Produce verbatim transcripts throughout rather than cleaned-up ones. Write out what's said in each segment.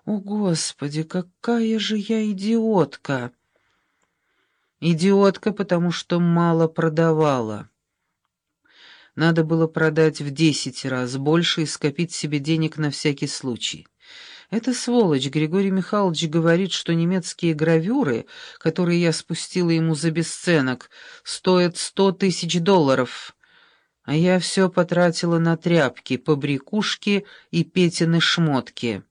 О, Господи, какая же я идиотка! Идиотка, потому что мало продавала. Надо было продать в десять раз больше и скопить себе денег на всякий случай. Эта сволочь Григорий Михайлович говорит, что немецкие гравюры, которые я спустила ему за бесценок, стоят сто тысяч долларов, а я все потратила на тряпки, побрякушки и Петины шмотки.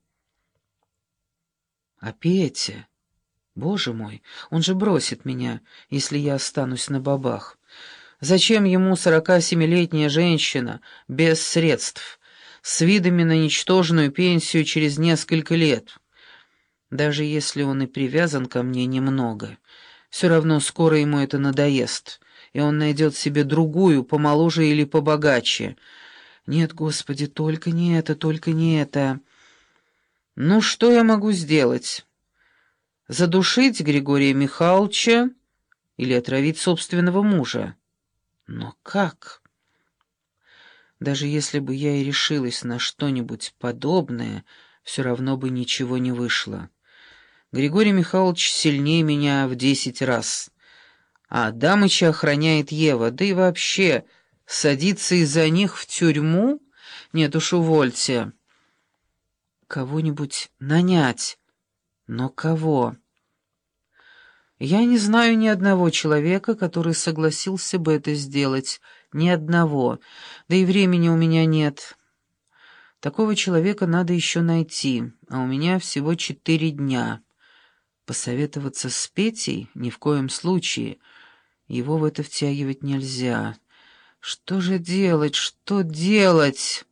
А Петя, боже мой, он же бросит меня, если я останусь на бабах. Зачем ему сорокасемилетняя женщина без средств, с видами на ничтожную пенсию через несколько лет? Даже если он и привязан ко мне немного, все равно скоро ему это надоест, и он найдет себе другую, помоложе или побогаче. Нет, Господи, только не это, только не это. Ну, что я могу сделать? Задушить Григория Михайловича или отравить собственного мужа? Но как? Даже если бы я и решилась на что-нибудь подобное, все равно бы ничего не вышло. Григорий Михайлович сильнее меня в десять раз, а Дамыча охраняет Ева, да и вообще садиться из-за них в тюрьму? Нет уж, увольте. Кого-нибудь нанять. Но кого? Я не знаю ни одного человека, который согласился бы это сделать. Ни одного. Да и времени у меня нет. Такого человека надо еще найти, а у меня всего четыре дня. Посоветоваться с Петей ни в коем случае. Его в это втягивать нельзя. Что же делать? Что делать?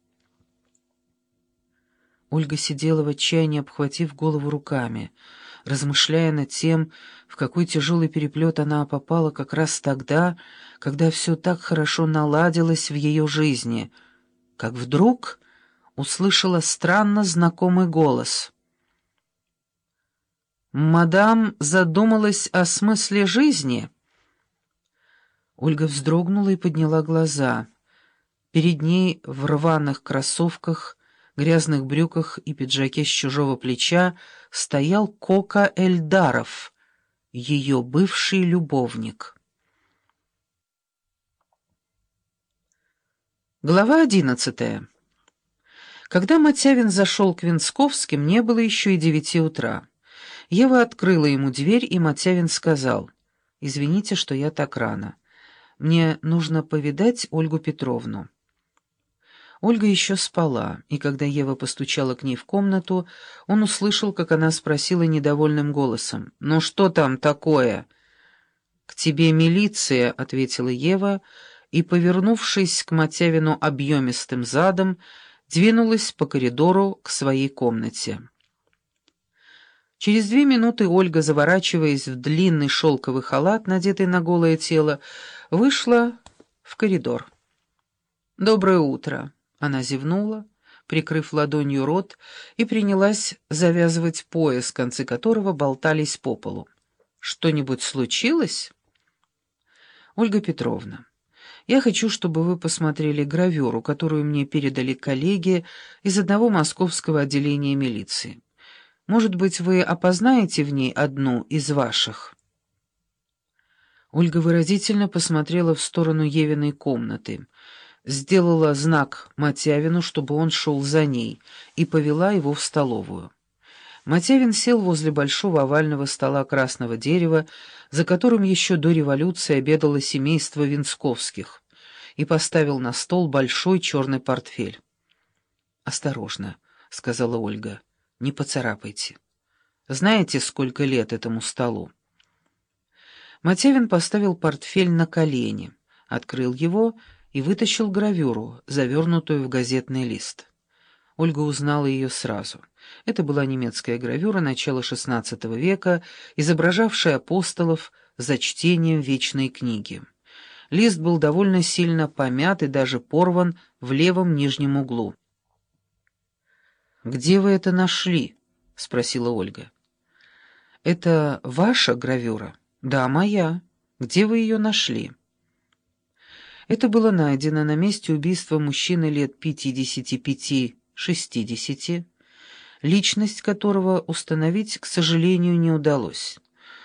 Ольга сидела в отчаянии, обхватив голову руками, размышляя над тем, в какой тяжелый переплет она попала как раз тогда, когда все так хорошо наладилось в ее жизни, как вдруг услышала странно знакомый голос. «Мадам задумалась о смысле жизни?» Ольга вздрогнула и подняла глаза. Перед ней в рваных кроссовках, грязных брюках и пиджаке с чужого плеча стоял Кока Эльдаров, ее бывший любовник. Глава одиннадцатая. Когда Мотявин зашел к Венсковским, не было еще и девяти утра. Ева открыла ему дверь, и Мотявин сказал: «Извините, что я так рано. Мне нужно повидать Ольгу Петровну». Ольга еще спала, и когда Ева постучала к ней в комнату, он услышал, как она спросила недовольным голосом: «Ну что там такое?» «К тебе милиция», — ответила Ева, и, повернувшись к Мотявину объемистым задом, двинулась по коридору к своей комнате. Через две минуты Ольга, заворачиваясь в длинный шелковый халат, надетый на голое тело, вышла в коридор. «Доброе утро!» Она зевнула, прикрыв ладонью рот, и принялась завязывать пояс, концы которого болтались по полу. «Что-нибудь случилось?» «Ольга Петровна, я хочу, чтобы вы посмотрели гравюру, которую мне передали коллеги из одного московского отделения милиции. Может быть, вы опознаете в ней одну из ваших?» Ольга выразительно посмотрела в сторону Евиной комнаты, сделала знак Мотявину, чтобы он шел за ней, и повела его в столовую. Мотявин сел возле большого овального стола красного дерева, за которым еще до революции обедало семейство Венсковских, и поставил на стол большой черный портфель. «Осторожно», — сказала Ольга, — «не поцарапайте. Знаете, сколько лет этому столу?» Мотявин поставил портфель на колени, открыл его и вытащил гравюру, завернутую в газетный лист. Ольга узнала ее сразу. Это была немецкая гравюра начала шестнадцатого века, изображавшая апостолов за чтением вечной книги. Лист был довольно сильно помят и даже порван в левом нижнем углу. «Где вы это нашли?» — спросила Ольга. «Это ваша гравюра?» «Да, моя. Где вы ее нашли?» Это было найдено на месте убийства мужчины лет пятидесяти пяти-шестидесяти. личность которого установить, к сожалению, не удалось.